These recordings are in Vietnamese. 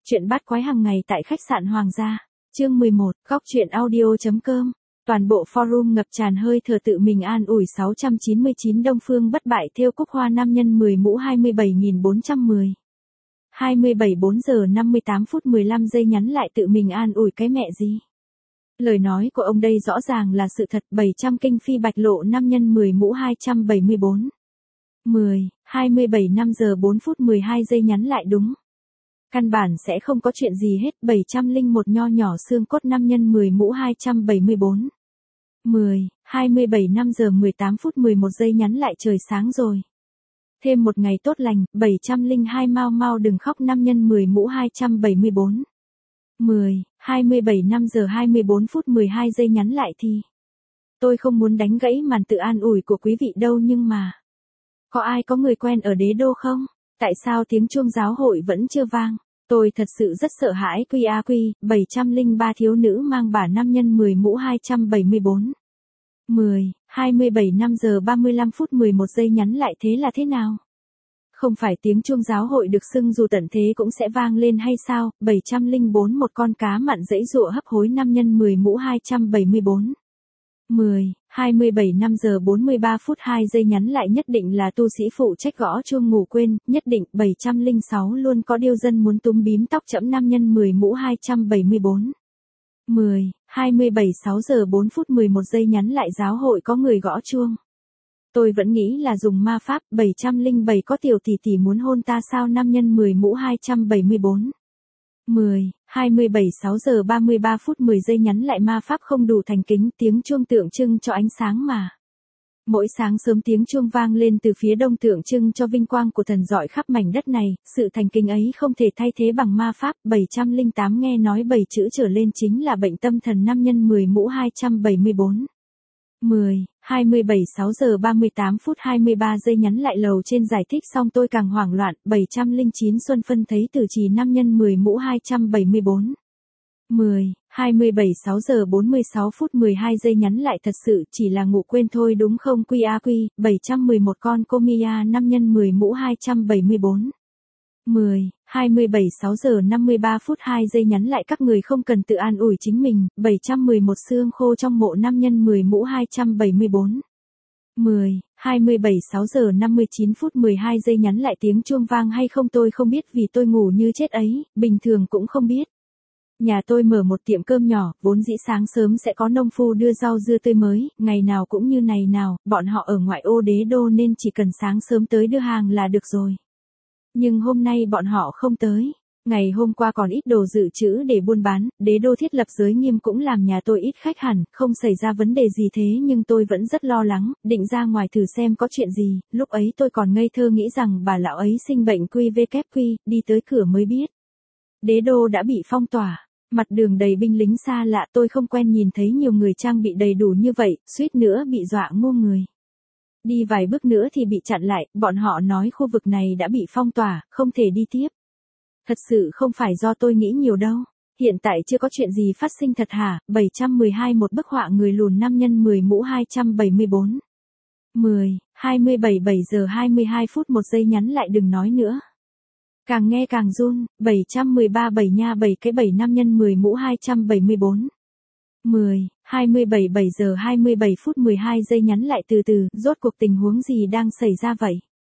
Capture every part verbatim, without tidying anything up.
Chuyện bắt quái hàng ngày tại khách sạn Hoàng gia. Chương mười một, góc chuyện audio.com. Toàn bộ forum ngập tràn hơi thở tự mình an ủi. Sáu trăm chín mươi chín Đông Phương bất bại thêu cúc hoa nam nhân mười mũ hai mươi bảy nghìn bốn trăm mười. hai mươi bảy bốn giờ năm mươi tám phút mười lăm giây nhắn lại tự mình an ủi cái mẹ gì. Lời nói của ông đây rõ ràng là sự thật. Bảy trăm kinh phi bạch lộ nam nhân mười mũ hai trăm bảy mươi bốn. mười, hai mươi bảy năm giờ bốn phút mười hai giây nhắn lại đúng. Căn bản sẽ không có chuyện gì hết. Bảy trăm lẻ một nho nhỏ xương cốt nam nhân mười mũ hai trăm bảy mươi bốn. mười, hai mươi bảy năm giờ mười tám phút mười một giây nhắn lại trời sáng rồi. Thêm một ngày tốt lành. Bảy trăm lẻ hai mau mau đừng khóc nam nhân mười mũ hai trăm bảy mươi bốn. mười, hai mươi bảy năm giờ hai mươi bốn phút mười hai giây nhắn lại thì. Tôi không muốn đánh gãy màn tự an ủi của quý vị đâu nhưng mà. Có ai có người quen ở đế đô không? Tại sao tiếng chuông giáo hội vẫn chưa vang? Tôi thật sự rất sợ hãi. Quy a quy, bảy trăm lẻ ba thiếu nữ mang bả nam nhân mười mũ hai trăm bảy mươi bốn. mười, hai mươi bảy năm giờ ba mươi lăm phút mười một giây nhắn lại thế là thế nào? Không phải tiếng chuông giáo hội được xưng dù tận thế cũng sẽ vang lên hay sao? bảy trăm lẻ bốn một con cá mặn dãy dụa hấp hối nam nhân mười mũ hai trăm bảy mươi bốn. mười, hai mươi bảy năm giờ bốn mươi ba phút hai giây nhắn lại nhất định là tu sĩ phụ trách gõ chuông ngủ quên, nhất định. Bảy trăm lẻ sáu luôn có điêu dân muốn túm bím tóc chẫm nam nhân mười mũ hai trăm bảy mươi bốn. mười, hai mươi bảy sáu giờ bốn phút mười một giây nhắn lại giáo hội có người gõ chuông. Tôi vẫn nghĩ là dùng ma pháp. Bảy trăm lẻ bảy có tiểu tỷ tỷ muốn hôn ta sao nam nhân mười mũ hai trăm bảy mươi bốn. mười, hai mươi bảy sáu giờ ba mươi ba phút mười giây nhắn lại ma pháp không đủ thành kính, tiếng chuông tượng trưng cho ánh sáng mà. Mỗi sáng sớm tiếng chuông vang lên từ phía đông tượng trưng cho vinh quang của thần rọi khắp mảnh đất này, sự thành kính ấy không thể thay thế bằng ma pháp. Bảy trăm lẻ tám nghe nói bảy chữ trở lên chính là bệnh tâm thần nam nhân mười mũ hai trăm bảy mươi bốn. mười, hai mươi bảy sáu giờ ba mươi tám phút hai mươi ba giây nhắn lại lầu trên giải thích xong tôi càng hoảng loạn. Bảy trăm lẻ chín Xuân phân thấy tử trì nam nhân mười mũ hai trăm bảy mươi bốn. mười, hai mươi bảy sáu giờ bốn mươi sáu phút mười hai giây nhắn lại thật sự chỉ là ngủ quên thôi đúng không quy a quy. Bảy trăm mười một con cô Mia nam nhân mười mũ hai trăm bảy mươi bốn. mười, hai mươi bảy sáu giờ năm mươi ba phút hai giây nhắn lại các người không cần tự an ủi chính mình. Bảy trăm mười một xương khô trong mộ nam nhân mười mũ hai trăm bảy mươi bốn. mười, hai mươi bảy sáu giờ năm mươi chín phút mười hai giây nhắn lại tiếng chuông vang hay không tôi không biết vì tôi ngủ như chết ấy, bình thường cũng không biết. Nhà tôi mở một tiệm cơm nhỏ, vốn dĩ sáng sớm sẽ có nông phu đưa rau dưa tươi mới, ngày nào cũng như này nào, bọn họ ở ngoại ô đế đô nên chỉ cần sáng sớm tới đưa hàng là được rồi. Nhưng hôm nay bọn họ không tới. Ngày hôm qua còn ít đồ dự trữ để buôn bán, đế đô thiết lập giới nghiêm cũng làm nhà tôi ít khách hẳn, không xảy ra vấn đề gì thế nhưng tôi vẫn rất lo lắng, định ra ngoài thử xem có chuyện gì, lúc ấy tôi còn ngây thơ nghĩ rằng bà lão ấy sinh bệnh quy vê kép quy, đi tới cửa mới biết. Đế đô đã bị phong tỏa, mặt đường đầy binh lính xa lạ tôi không quen nhìn thấy nhiều người trang bị đầy đủ như vậy, suýt nữa bị dọa ngu người. Đi vài bước nữa thì bị chặn lại, bọn họ nói khu vực này đã bị phong tỏa, không thể đi tiếp. Thật sự không phải do tôi nghĩ nhiều đâu. Hiện tại chưa có chuyện gì phát sinh thật hả? Bảy trăm mười hai một bức họa người lùn nam nhân mười mũ hai trăm bảy mươi bốn. mười, hai mươi bảy bảy giờ hai mươi hai phút một giây nhắn lại đừng nói nữa. Càng nghe càng run. Bảy trăm mười ba bảy nha bảy cái bảy nam nhân mười mũ hai trăm bảy mươi bốn. mười, hai mươi bảy bảy giờ hai mươi bảy phút mười hai giây nhắn lại từ từ, rốt cuộc tình huống gì đang xảy ra vậy?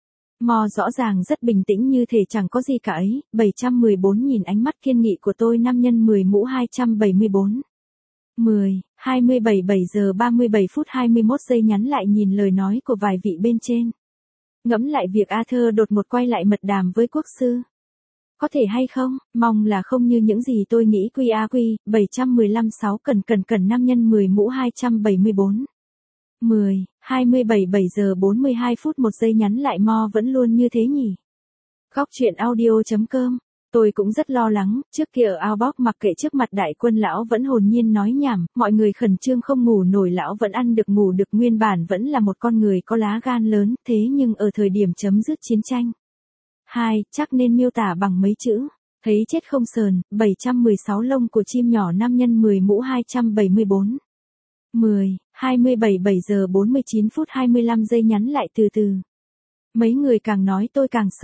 Mò rõ ràng rất bình tĩnh như thể chẳng có gì cả ấy. Bảy trăm mười bốn nhìn ánh mắt kiên nghị của tôi nam nhân mười mũ hai trăm bảy mươi bốn. mười, hai mươi bảy bảy giờ ba mươi bảy phút hai mươi mốt giây nhắn lại nhìn lời nói của vài vị bên trên. Ngẫm lại việc Arthur đột ngột quay lại mật đàm với quốc sư. Có thể hay không? Mong là không như những gì tôi nghĩ quy a quy. Bảy trăm mười lăm sáu cần cần cần nam nhân mười mũ hai trăm bảy mươi bốn. mười, hai mươi bảy bảy giờ bốn mươi hai phút một giây nhắn lại mo vẫn luôn như thế nhỉ? Góc chuyện audio.com. Tôi cũng rất lo lắng, trước kia ở Outbox mặc kệ trước mặt đại quân lão vẫn hồn nhiên nói nhảm, mọi người khẩn trương không ngủ nổi lão vẫn ăn được ngủ được nguyên bản vẫn là một con người có lá gan lớn, thế nhưng ở thời điểm chấm dứt chiến tranh. Hai, chắc nên miêu tả bằng mấy chữ. Thấy chết không sờn. Bảy trăm mười sáu lông của chim nhỏ nam nhân mười mũ hai trăm bảy mươi bốn. mười, hai mươi bảy bảy giờ bốn mươi chín phút hai mươi lăm giây nhắn lại từ từ. Mấy người càng nói tôi càng sợ.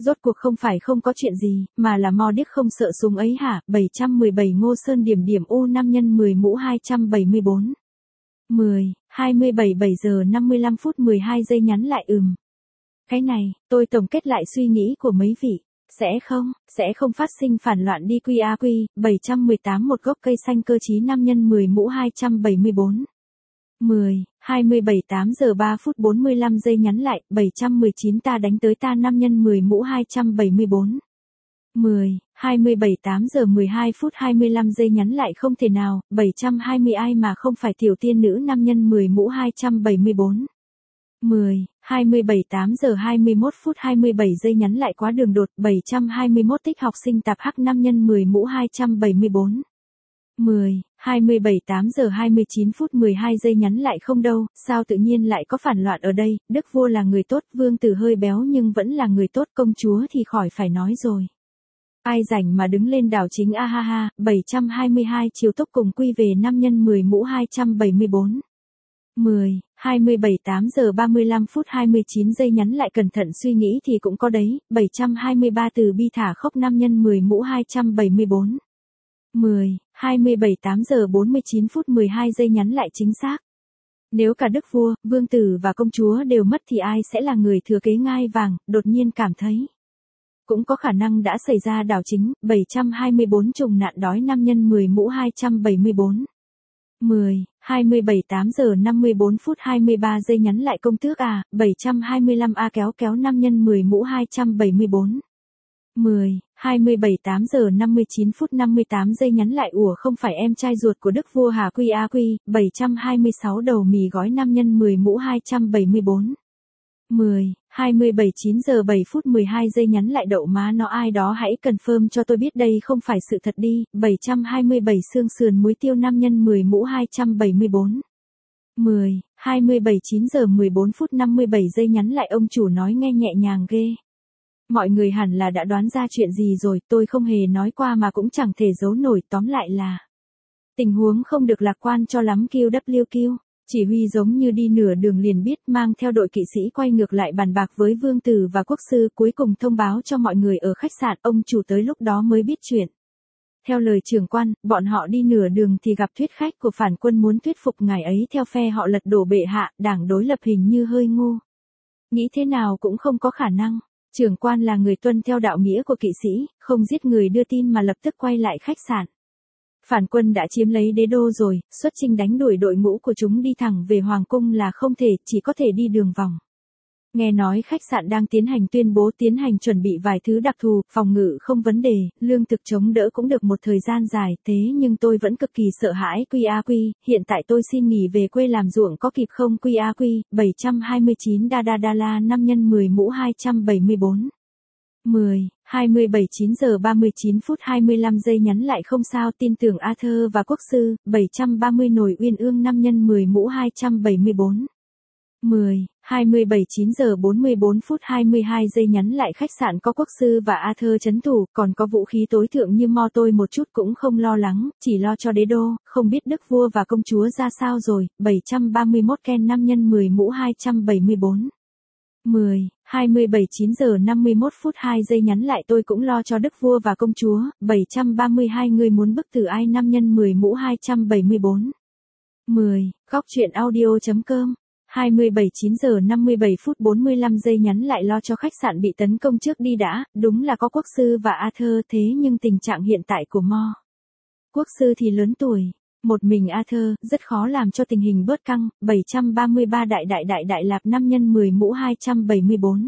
Rốt cuộc không phải không có chuyện gì, mà là mo điếc không sợ súng ấy hả? bảy trăm mười bảy Ngô Sơn điểm điểm U năm nhân mười mũ hai trăm bảy mươi bốn. mười, hai mươi bảy bảy giờ năm mươi lăm phút mười hai giây nhắn lại ừm. Cái này, tôi tổng kết lại suy nghĩ của mấy vị. Sẽ không, sẽ không phát sinh phản loạn đi quy a quy, bảy trăm mười tám một gốc cây xanh cơ chí năm nhân mười mũ hai trăm bảy mươi bốn. mười, hai mươi bảy tám giờ ba phút bốn mươi lăm giây nhắn lại, bảy trăm mười chín ta đánh tới ta năm nhân mười mũ hai trăm bảy mươi bốn. mười, hai mươi bảy tám giờ mười hai phút hai mươi lăm giây nhắn lại không thể nào, bảy trăm hai mươi ai mà không phải tiểu tiên nữ năm nhân mười mũ hai trăm bảy mươi bốn. mười, hai mươi bảy tám giờ hai mươi mốt phút hai mươi bảy giây nhắn lại quá đường đột, bảy trăm hai mươi mốt tích học sinh tạp H năm nhân mười mũ hai trăm bảy mươi bốn. mười, hai mươi bảy tám giờ hai mươi chín phút mười hai giây nhắn lại không đâu, sao tự nhiên lại có phản loạn ở đây, đức vua là người tốt, vương tử hơi béo nhưng vẫn là người tốt, công chúa thì khỏi phải nói rồi. Ai rảnh mà đứng lên đảo chính a ha ha, bảy trăm hai mươi hai chiều tốc cùng quy về năm nhân mười mũ hai trăm bảy mươi bốn. mười, hai mươi bảy tám giờ ba mươi lăm phút hai mươi chín giây nhắn lại cẩn thận suy nghĩ thì cũng có đấy, bảy trăm hai mươi ba từ bi thả khốc năm nhân mười mũ hai trăm bảy mươi bốn. mười, hai mươi bảy tám giờ bốn mươi chín phút mười hai giây nhắn lại chính xác. Nếu cả đức vua, vương tử và công chúa đều mất thì ai sẽ là người thừa kế ngai vàng, đột nhiên cảm thấy. Cũng có khả năng đã xảy ra đảo chính, bảy trăm hai mươi bốn trùng nạn đói năm nhân mười mũ hai trăm bảy mươi bốn. mười, hai mươi bảy tám giờ năm mươi bốn phút hai mươi ba giây nhắn lại công tước à, bảy trăm hai mươi lăm a kéo kéo năm nhân mười mũ hai trăm bảy mươi bốn. mười, hai mươi bảy tám giờ năm mươi chín phút năm mươi tám giây nhắn lại ủa không phải em trai ruột của đức vua hà quy a quy, bảy trăm hai mươi sáu đầu mì gói năm nhân mười mũ hai trăm bảy mươi bốn. mười, hai mươi bảy chín giờ bảy phút mười hai giây nhắn lại đậu má nó ai đó hãy confirm cho tôi biết đây không phải sự thật đi, bảy trăm hai mươi bảy xương sườn muối tiêu năm nhân mười mũ hai trăm bảy mươi bốn. mười, hai mươi bảy chín giờ mười bốn phút năm mươi bảy giây nhắn lại ông chủ nói nghe nhẹ nhàng ghê. Mọi người hẳn là đã đoán ra chuyện gì rồi, tôi không hề nói qua mà cũng chẳng thể giấu nổi, tóm lại là tình huống không được lạc quan cho lắm Q W Q. Chỉ huy giống như đi nửa đường liền biết mang theo đội kỵ sĩ quay ngược lại bàn bạc với vương tử và quốc sư cuối cùng thông báo cho mọi người ở khách sạn ông chủ tới lúc đó mới biết chuyện. Theo lời trưởng quan, bọn họ đi nửa đường thì gặp thuyết khách của phản quân muốn thuyết phục ngài ấy theo phe họ lật đổ bệ hạ, đảng đối lập hình như hơi ngu. Nghĩ thế nào cũng không có khả năng. Trưởng quan là người tuân theo đạo nghĩa của kỵ sĩ, không giết người đưa tin mà lập tức quay lại khách sạn. Phản quân đã chiếm lấy đế đô rồi, xuất chinh đánh đuổi đội ngũ của chúng đi thẳng về Hoàng cung là không thể, chỉ có thể đi đường vòng. Nghe nói khách sạn đang tiến hành tuyên bố tiến hành chuẩn bị vài thứ đặc thù, phòng ngự không vấn đề, lương thực chống đỡ cũng được một thời gian dài, thế nhưng tôi vẫn cực kỳ sợ hãi quy a quy, hiện tại tôi xin nghỉ về quê làm ruộng có kịp không quy a quy, bảy trăm hai mươi chín đa đa đa la năm nhân mười mũ hai trăm bảy mươi bốn. mười, hai mươi bảy chín giờ ba mươi chín phút hai mươi lăm giây nhắn lại không sao tin tưởng Arthur và quốc sư, bảy trăm ba mươi nồi uyên ương năm nhân mười mũ hai trăm bảy mươi bốn. mười, hai mươi bảy chín giờ bốn mươi bốn phút hai mươi hai giây nhắn lại khách sạn có quốc sư và Arthur trấn thủ, còn có vũ khí tối thượng như mo tôi một chút cũng không lo lắng, chỉ lo cho đế đô, không biết đức vua và công chúa ra sao rồi, bảy trăm ba mươi mốt Ken năm nhân mười mũ hai trăm bảy mươi bốn. mười, hai mươi bảy chín giờ năm mươi mốt phút hai giây nhắn lại tôi cũng lo cho đức vua và công chúa, bảy trăm ba mươi hai người muốn bức tử ai năm nhân mười mũ hai trăm bảy mươi bốn. mười, góc truyện audio.com hai mươi bảy chín giờ năm mươi bảy phút bốn mươi lăm giây nhắn lại lo cho khách sạn bị tấn công trước đi đã, đúng là có quốc sư và Arthur thế nhưng tình trạng hiện tại của Mo. Quốc sư thì lớn tuổi, một mình Arthur, rất khó làm cho tình hình bớt căng, bảy trăm ba mươi ba đại đại đại đại lạp năm nhân mười mũ hai trăm bảy mươi bốn.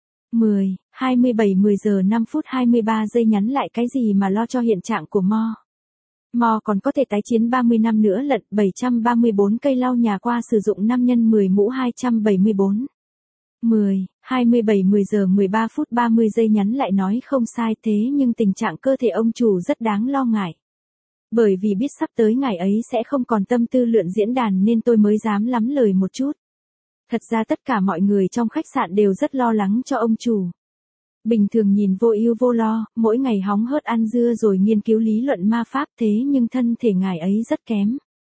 mười, hai mươi bảy mười giờ năm phút hai mươi ba giây nhắn lại cái gì mà lo cho hiện trạng của Mo. Mo còn có thể tái chiến ba mươi năm nữa lận, bảy trăm ba mươi bốn cây lau nhà qua sử dụng năm nhân mười mũ hai trăm bảy mươi bốn. mười, hai mươi bảy mười giờ mười ba phút ba mươi giây nhắn lại nói không sai thế nhưng tình trạng cơ thể ông chủ rất đáng lo ngại. Bởi vì biết sắp tới ngày ấy sẽ không còn tâm tư luyện diễn đàn nên tôi mới dám lắm lời một chút. Thật ra tất cả mọi người trong khách sạn đều rất lo lắng cho ông chủ. Bình thường nhìn vô ưu vô lo, mỗi ngày hóng hớt ăn dưa rồi nghiên cứu lý luận ma pháp thế nhưng thân thể ngài ấy rất kém.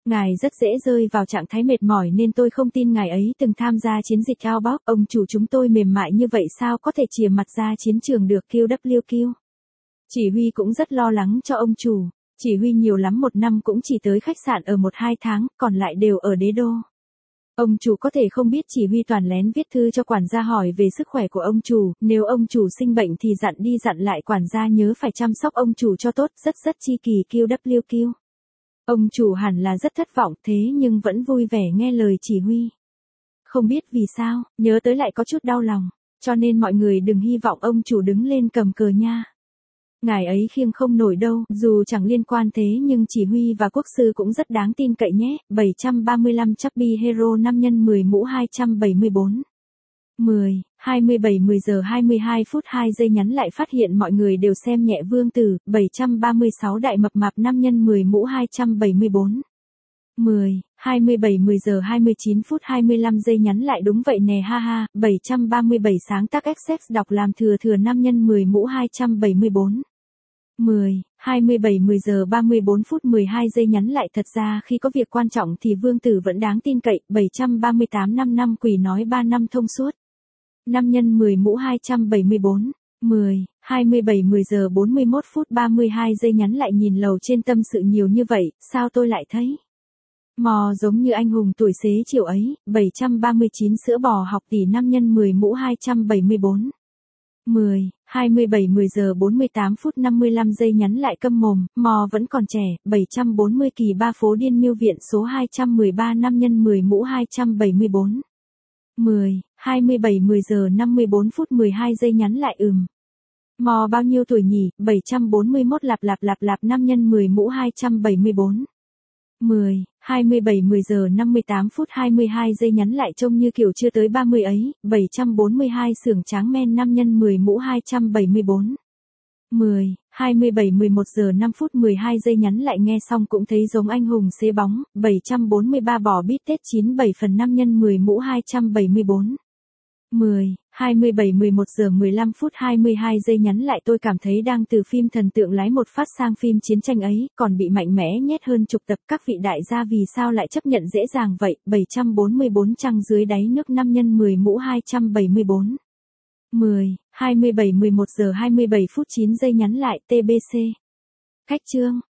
Ngài rất dễ rơi vào trạng thái mệt mỏi nên tôi không tin ngài ấy từng tham gia chiến dịch Outback. Ông chủ chúng tôi mềm mại như vậy sao có thể chìa mặt ra chiến trường được Q W Q. Chỉ huy cũng rất lo lắng cho ông chủ. Chỉ huy nhiều lắm một năm cũng chỉ tới khách sạn ở một hai tháng, còn lại đều ở đế đô. Ông chủ có thể không biết chỉ huy toàn lén viết thư cho quản gia hỏi về sức khỏe của ông chủ, nếu ông chủ sinh bệnh thì dặn đi dặn lại quản gia nhớ phải chăm sóc ông chủ cho tốt, rất rất chi kỳ Q W Q. Ông chủ hẳn là rất thất vọng thế nhưng vẫn vui vẻ nghe lời chỉ huy. Không biết vì sao, nhớ tới lại có chút đau lòng, cho nên mọi người đừng hy vọng ông chủ đứng lên cầm cờ nha. Ngài ấy khiêng không nổi đâu, dù chẳng liên quan thế nhưng chỉ huy và quốc sư cũng rất đáng tin cậy nhé. bảy trăm ba mươi lăm Chubby Hero năm nhân mười mũ hai trăm bảy mươi bốn. mười, hai mươi bảy mười giờ hai mươi hai phút hai giây nhắn lại phát hiện mọi người đều xem nhẹ Vương Tử. bảy trăm ba mươi sáu Đại mập mạp năm nhân mười mũ hai trăm bảy mươi bốn. mười, hai mươi bảy mười giờ hai mươi chín phút hai mươi lăm giây nhắn lại đúng vậy nè ha ha. bảy trăm ba mươi bảy Sáng tác Access đọc làm thừa thừa năm nhân mười mũ hai trăm bảy mươi bốn. mười, hai mươi bảy mười giờ ba mươi bốn phút mười hai giây nhắn lại thật ra khi có việc quan trọng thì Vương Tử vẫn đáng tin cậy. bảy trăm ba mươi tám Năm năm Quỷ nói ba năm thông suốt. năm nhân mười mũ hai trăm bảy mươi bốn. mười, hai mươi bảy mười giờ bốn mươi mốt phút ba mươi hai giây nhắn lại nhìn lầu trên tâm sự nhiều như vậy, sao tôi lại thấy mò giống như anh hùng tuổi xế chiều ấy. bảy trăm ba mươi chín Sữa bò học tỷ năm nhân mười mũ hai trăm bảy mươi bốn. mười, hai mươi bảy mười giờ bốn mươi tám phút năm mươi lăm giây nhắn lại câm mồm, mò vẫn còn trẻ. bảy trăm bốn mươi Kỳ ba phố điên miêu viện số hai trăm mười ba năm nhân mười mũ hai trăm bảy mươi bốn. mười, hai mươi bảy mười giờ năm mươi bốn phút mười hai giây nhắn lại ừm. Mò bao nhiêu tuổi nhỉ? bảy trăm bốn mươi mốt lạp lạp lạp lạp năm nhân mười mũ hai trăm bảy mươi bốn. mười, hai mươi bảy mười giờ năm mươi tám phút hai mươi hai giây nhắn lại trông như kiểu chưa tới ba mươi ấy. bảy trăm bốn mươi hai Xưởng Tráng Men năm nhân mười mũ hai trăm bảy mươi bốn. mười, hai mươi bảy mười một giờ năm phút mười hai giây nhắn lại nghe xong cũng thấy giống anh hùng xế bóng. bảy trăm bốn mươi ba Bò bít tết chín mươi bảy phần năm nhân mười mũ hai trăm bảy mươi bốn. mười, hai mươi bảy mười một giờ mười lăm phút hai mươi hai giây nhắn lại tôi cảm thấy đang từ phim thần tượng lái một phát sang phim chiến tranh ấy, còn bị mạnh mẽ nhét hơn chục tập. Các vị đại gia vì sao lại chấp nhận dễ dàng vậy? bảy trăm bốn mươi bốn Trăng dưới đáy nước năm nhân mười mũ hai trăm bảy mươi bốn. mười, hai mươi bảy mười một giờ hai mươi bảy phút chín giây nhắn lại T B C. Cách chương